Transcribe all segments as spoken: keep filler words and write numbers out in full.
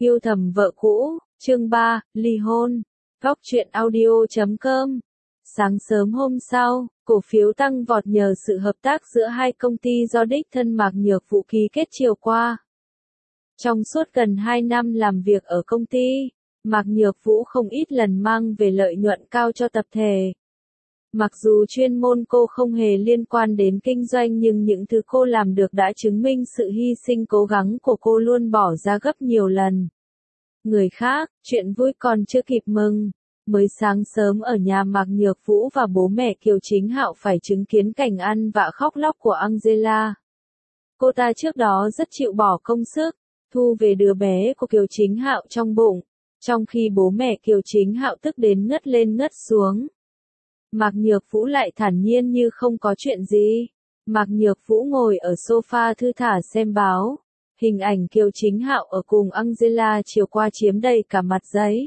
Yêu thầm vợ cũ, chương ba, ly hôn. Góc truyện audio chấm com. Sáng sớm hôm sau, cổ phiếu tăng vọt nhờ sự hợp tác giữa hai công ty do đích thân Mạc Nhược Vũ ký kết chiều qua. Trong suốt gần hai năm làm việc ở công ty, Mạc Nhược Vũ không ít lần mang về lợi nhuận cao cho tập thể. Mặc dù chuyên môn cô không hề liên quan đến kinh doanh nhưng những thứ cô làm được đã chứng minh sự hy sinh cố gắng của cô luôn bỏ ra gấp nhiều lần. Người khác, chuyện vui còn chưa kịp mừng. Mới sáng sớm ở nhà Mạc Nhược Vũ và bố mẹ Kiều Chính Hạo phải chứng kiến cảnh ăn vạ khóc lóc của Angela. Cô ta trước đó rất chịu bỏ công sức, thu về đứa bé của Kiều Chính Hạo trong bụng, trong khi bố mẹ Kiều Chính Hạo tức đến ngất lên ngất xuống. Mạc Nhược Vũ lại thản nhiên như không có chuyện gì. Mạc Nhược Vũ ngồi ở sofa thư thả xem báo. Hình ảnh Kiều Chính Hạo ở cùng Angela chiều qua chiếm đầy cả mặt giấy.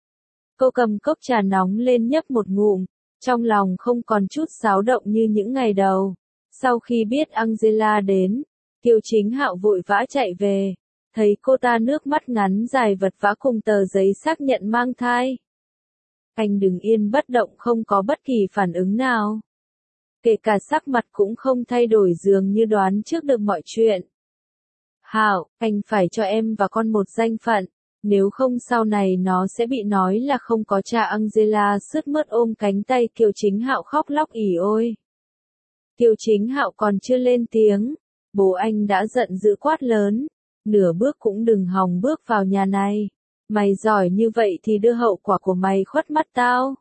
Cô cầm cốc trà nóng lên nhấp một ngụm, trong lòng không còn chút xáo động như những ngày đầu. Sau khi biết Angela đến, Kiều Chính Hạo vội vã chạy về, thấy cô ta nước mắt ngắn dài vật vã cùng tờ giấy xác nhận mang thai. Anh đứng yên bất động không có bất kỳ phản ứng nào. Kể cả sắc mặt cũng không thay đổi dường như đoán trước được mọi chuyện. Hạo, anh phải cho em và con một danh phận, nếu không sau này nó sẽ bị nói là không có cha. Angela sướt mướt ôm cánh tay Kiều Chính Hạo khóc lóc ỉ ôi. Kiều Chính Hạo còn chưa lên tiếng, bố anh đã giận dữ quát lớn, nửa bước cũng đừng hòng bước vào nhà này. Mày giỏi như vậy thì đưa hậu quả của mày khuất mắt tao.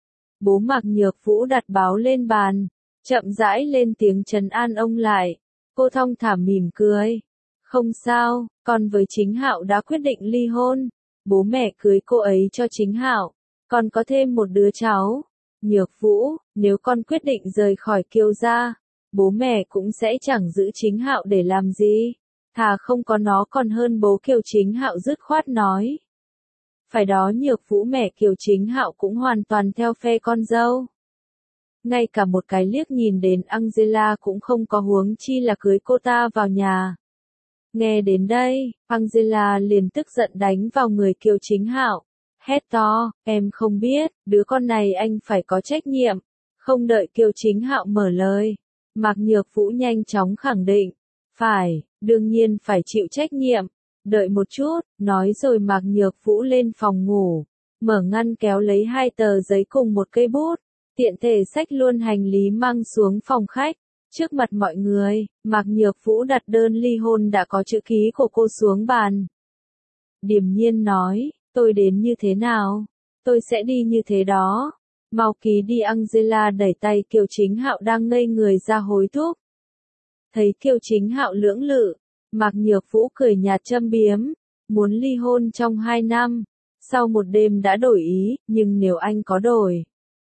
Bố Mạc Nhược Vũ đặt báo lên bàn, chậm rãi lên tiếng trấn an ông lại. Cô thong thả mỉm cười. Không sao, con với Chính Hạo đã quyết định ly hôn. Bố mẹ cưới cô ấy cho Chính Hạo, con có thêm một đứa cháu. Nhược Vũ, nếu con quyết định rời khỏi Kiều gia, bố mẹ cũng sẽ chẳng giữ Chính Hạo để làm gì. Thà không có nó còn hơn. Bố Kiều Chính Hạo dứt khoát nói. Phải đó, Nhược Vũ mẹ Kiều Chính Hạo cũng hoàn toàn theo phe con dâu. Ngay cả một cái liếc nhìn đến Angela cũng không có, huống chi là cưới cô ta vào nhà. Nghe đến đây, Angela liền tức giận đánh vào người Kiều Chính Hạo, hét to, em không biết, đứa con này anh phải có trách nhiệm. Không đợi Kiều Chính Hạo mở lời, Mạc Nhược Vũ nhanh chóng khẳng định, phải, đương nhiên phải chịu trách nhiệm. Đợi một chút, nói rồi Mạc Nhược Vũ lên phòng ngủ, mở ngăn kéo lấy hai tờ giấy cùng một cây bút, tiện thể xách luôn hành lý mang xuống phòng khách. Trước mặt mọi người, Mạc Nhược Vũ đặt đơn ly hôn đã có chữ ký của cô xuống bàn. Điềm nhiên nói, tôi đến như thế nào, tôi sẽ đi như thế đó. Mau ký đi. Angela đẩy tay Kiều Chính Hạo đang ngây người ra hối thúc. Thấy Kiều Chính Hạo lưỡng lự, Mạc Nhược Vũ cười nhạt châm biếm, muốn ly hôn trong hai năm, sau một đêm đã đổi ý, nhưng nếu anh có đổi,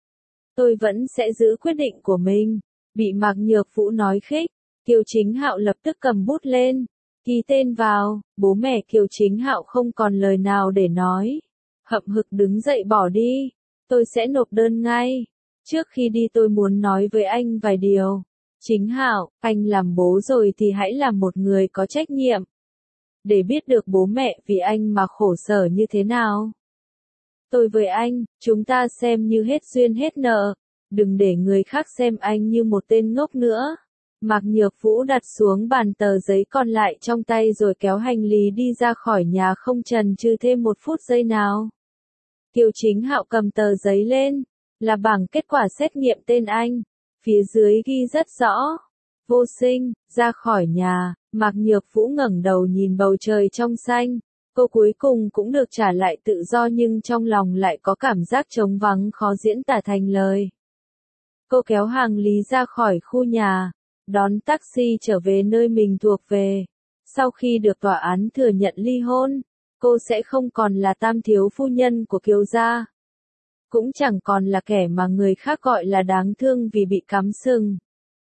tôi vẫn sẽ giữ quyết định của mình. Bị Mạc Nhược Vũ nói khích, Kiều Chính Hạo lập tức cầm bút lên, ký tên vào. Bố mẹ Kiều Chính Hạo không còn lời nào để nói, hậm hực đứng dậy bỏ đi. Tôi sẽ nộp đơn ngay. Trước khi đi tôi muốn nói với anh vài điều. Chính Hạo, anh làm bố rồi thì hãy làm một người có trách nhiệm. Để biết được bố mẹ vì anh mà khổ sở như thế nào. Tôi với anh, chúng ta xem như hết duyên hết nợ. Đừng để người khác xem anh như một tên ngốc nữa. Mạc Nhược Vũ đặt xuống bàn tờ giấy còn lại trong tay rồi kéo hành lý đi ra khỏi nhà không chần chừ thêm một phút giây nào. Kiều Chính Hạo cầm tờ giấy lên, là bảng kết quả xét nghiệm tên anh. Phía dưới ghi rất rõ, vô sinh. Ra khỏi nhà, Mạc Nhược Vũ ngẩng đầu nhìn bầu trời trong xanh. Cô cuối cùng cũng được trả lại tự do nhưng trong lòng lại có cảm giác trống vắng khó diễn tả thành lời. Cô kéo hành lý ra khỏi khu nhà, đón taxi trở về nơi mình thuộc về. Sau khi được tòa án thừa nhận ly hôn, cô sẽ không còn là tam thiếu phu nhân của Kiều gia. Cũng chẳng còn là kẻ mà người khác gọi là đáng thương vì bị cắm sừng.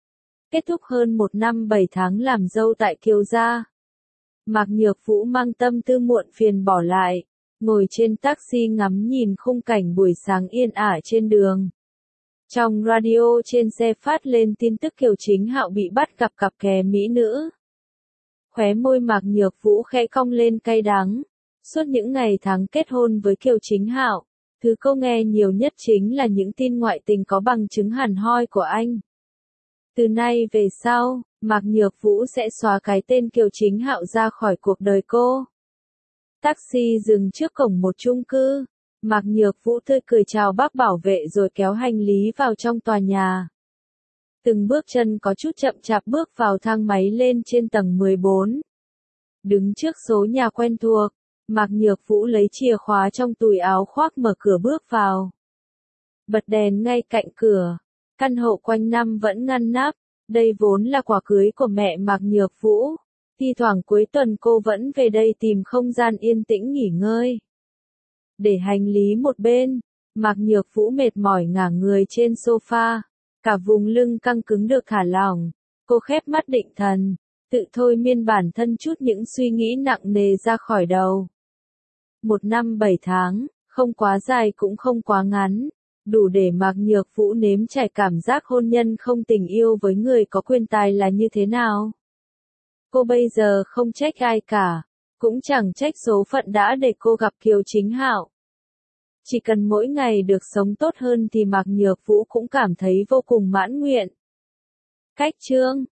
Kết thúc hơn một năm bảy tháng làm dâu tại Kiều gia, Mạc Nhược Vũ mang tâm tư muộn phiền bỏ lại, ngồi trên taxi ngắm nhìn khung cảnh buổi sáng yên ả trên đường. Trong radio trên xe phát lên tin tức Kiều Chính Hạo bị bắt gặp cặp kè mỹ nữ. Khóe môi Mạc Nhược Vũ khẽ cong lên cay đắng. Suốt những ngày tháng kết hôn với Kiều Chính Hạo, thứ cô nghe nhiều nhất chính là những tin ngoại tình có bằng chứng hẳn hoi của anh. Từ nay về sau, Mạc Nhược Vũ sẽ xóa cái tên Kiều Chính Hạo ra khỏi cuộc đời cô. Taxi dừng trước cổng một chung cư. Mạc Nhược Vũ tươi cười chào bác bảo vệ rồi kéo hành lý vào trong tòa nhà. Từng bước chân có chút chậm chạp bước vào thang máy lên trên tầng mười bốn. Đứng trước số nhà quen thuộc, Mạc Nhược Vũ lấy chìa khóa trong túi áo khoác mở cửa bước vào. Bật đèn ngay cạnh cửa. Căn hộ quanh năm vẫn ngăn nắp. Đây vốn là quà cưới của mẹ Mạc Nhược Vũ. Thi thoảng cuối tuần cô vẫn về đây tìm không gian yên tĩnh nghỉ ngơi. Để hành lý một bên, Mạc Nhược Vũ mệt mỏi ngả người trên sofa. Cả vùng lưng căng cứng được thả lỏng. Cô khép mắt định thần, tự thôi miên bản thân chút những suy nghĩ nặng nề ra khỏi đầu. Một năm bảy tháng, không quá dài cũng không quá ngắn, đủ để Mạc Nhược Vũ nếm trải cảm giác hôn nhân không tình yêu với người có quyền tài là như thế nào. Cô bây giờ không trách ai cả, cũng chẳng trách số phận đã để cô gặp Kiều Chính Hạo. Chỉ cần mỗi ngày được sống tốt hơn thì Mạc Nhược Vũ cũng cảm thấy vô cùng mãn nguyện. Cách chương